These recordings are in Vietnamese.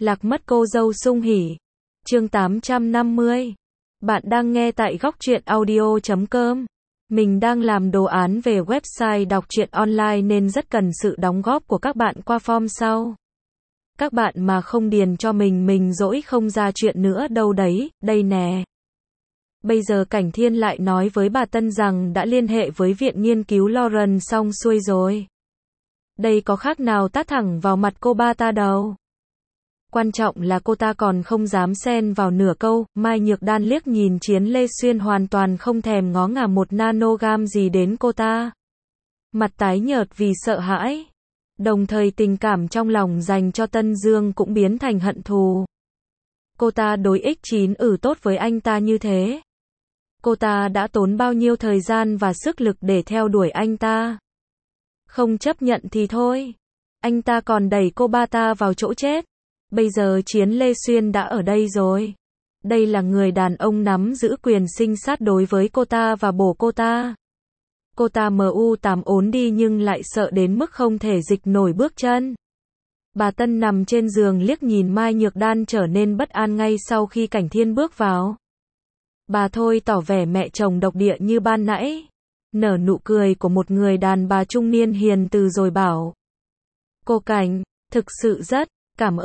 Lạc mất cô dâu sung hỉ. Chương 850. Bạn đang nghe tại góc truyện audio.com. Mình đang làm đồ án về website đọc truyện online nên rất cần sự đóng góp của các bạn qua form sau. Các bạn mà không điền cho mình dỗi không ra chuyện nữa đâu đấy, đây nè. Bây giờ Cảnh Thiên lại nói với bà Tân rằng đã liên hệ với viện nghiên cứu Lauren xong xuôi rồi. Đây có khác nào tát thẳng vào mặt cô ba ta đâu. Quan trọng là cô ta còn không dám xen vào nửa câu. Mai Nhược Đan liếc nhìn Chiến Lê Xuyên hoàn toàn không thèm ngó ngả một nanogam gì đến cô ta. Mặt tái nhợt vì sợ hãi. Đồng thời tình cảm trong lòng dành cho Tân Dương cũng biến thành hận thù. Cô ta đối X9 tốt với anh ta như thế. Cô ta đã tốn bao nhiêu thời gian và sức lực để theo đuổi anh ta. Không chấp nhận thì thôi. Anh ta còn đẩy cô ba ta vào chỗ chết. Bây giờ Chiến Lê Xuyên đã ở đây rồi. Đây là người đàn ông nắm giữ quyền sinh sát đối với cô ta và bổ cô ta. Cô ta tạm ốn đi nhưng lại sợ đến mức không thể dịch nổi bước chân. Bà Tân nằm trên giường liếc nhìn Mai Nhược Đan trở nên bất an ngay sau khi Cảnh Thiên bước vào. Bà thôi tỏ vẻ mẹ chồng độc địa như ban nãy. Nở nụ cười của một người đàn bà trung niên hiền từ rồi bảo. Cô Cảnh, thực sự rất cảm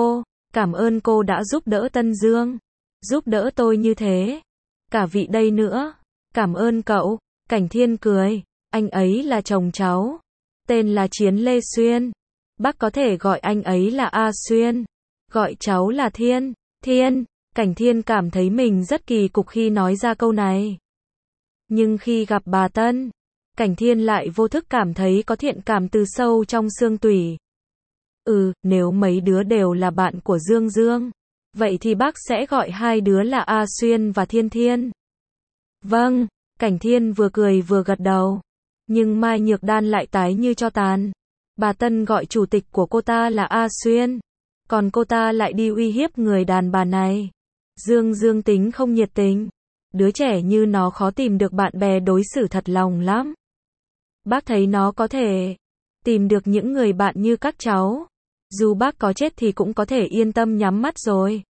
ơn cô đã giúp đỡ Tân Dương. Giúp đỡ tôi như thế. Cả vị đây nữa. Cảm ơn cậu. Cảnh Thiên cười. Anh ấy là chồng cháu. Tên là Chiến Lê Xuyên. Bác có thể gọi anh ấy là A Xuyên. Gọi cháu là Thiên. Thiên. Cảnh Thiên cảm thấy mình rất kỳ cục khi nói ra câu này. Nhưng khi gặp bà Tân, Cảnh Thiên lại vô thức cảm thấy có thiện cảm từ sâu trong xương tủy. Nếu mấy đứa đều là bạn của Dương Dương, vậy thì bác sẽ gọi hai đứa là A Xuyên và Thiên Thiên. Vâng, Cảnh Thiên vừa cười vừa gật đầu. Nhưng Mai Nhược Đan lại tái như tro tàn. Bà Tân gọi chủ tịch của cô ta là A Xuyên. Còn cô ta lại đi uy hiếp người đàn bà này. Dương Dương tính không nhiệt tình. Đứa trẻ như nó khó tìm được bạn bè đối xử thật lòng lắm. Bác thấy nó có thể tìm được những người bạn như các cháu. Dù bác có chết thì cũng có thể yên tâm nhắm mắt rồi.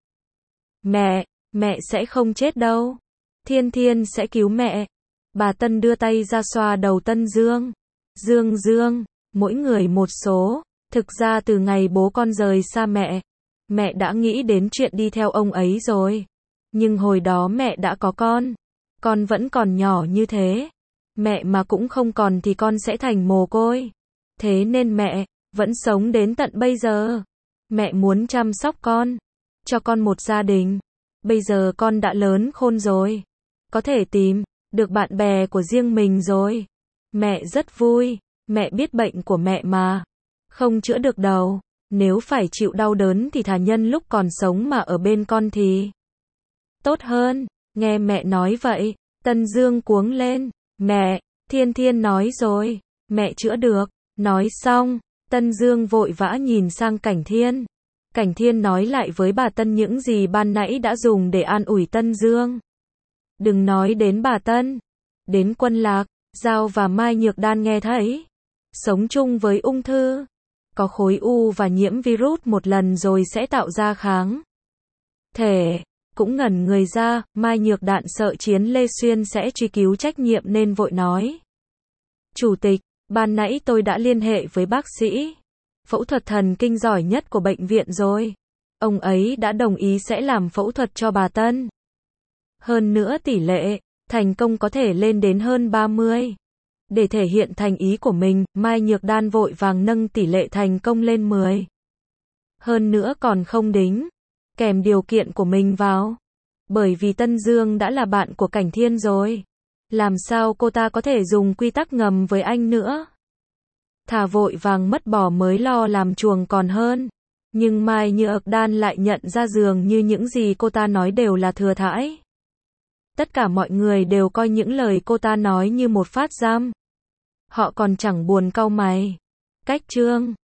Mẹ sẽ không chết đâu. Thiên Thiên sẽ cứu mẹ. Bà Tân đưa tay ra xoa đầu Tân Dương. Dương, mỗi người một số. Thực ra từ ngày bố con rời xa mẹ đã nghĩ đến chuyện đi theo ông ấy rồi. Nhưng hồi đó mẹ đã có con vẫn còn nhỏ như thế. Mẹ mà cũng không còn thì con sẽ thành mồ côi. Thế nên mẹ vẫn sống đến tận bây giờ. Mẹ muốn chăm sóc con, cho con một gia đình. Bây giờ con đã lớn khôn rồi, có thể tìm được bạn bè của riêng mình rồi. Mẹ rất vui, mẹ biết bệnh của mẹ mà không chữa được đâu. Nếu phải chịu đau đớn thì thà nhân lúc còn sống mà ở bên con thì tốt hơn. Nghe mẹ nói vậy, Tân Dương cuống lên. Mẹ, Thiên Thiên nói rồi, mẹ chữa được. Nói xong, Tân Dương vội vã nhìn sang Cảnh Thiên. Cảnh Thiên nói lại với bà Tân những gì ban nãy đã dùng để an ủi Tân Dương. Đừng nói đến bà Tân, đến Quân Lạc, Giao và Mai Nhược Đan nghe thấy. Sống chung với ung thư, có khối u và nhiễm virus một lần rồi sẽ tạo ra kháng thể. Cũng ngẩn người ra. Mai Nhược Đan sợ Chiến Lê Xuyên sẽ truy cứu trách nhiệm nên vội nói. Chủ tịch, ban nãy tôi đã liên hệ với bác sĩ phẫu thuật thần kinh giỏi nhất của bệnh viện rồi. Ông ấy đã đồng ý sẽ làm phẫu thuật cho bà Tân. Hơn nữa tỷ lệ thành công có thể lên đến hơn 30. Để thể hiện thành ý của mình, Mai Nhược Đan vội vàng nâng tỷ lệ thành công lên 10. Hơn nữa còn không đính kèm điều kiện của mình vào. Bởi vì Tân Dương đã là bạn của Cảnh Thiên rồi. Làm sao cô ta có thể dùng quy tắc ngầm với anh nữa? Thà vội vàng mất bò mới lo làm chuồng còn hơn. Nhưng Mai Nhược Đan lại nhận ra dường như những gì cô ta nói đều là thừa thãi. Tất cả mọi người đều coi những lời cô ta nói như một phát giam. Họ còn chẳng buồn cau mày. Cách chương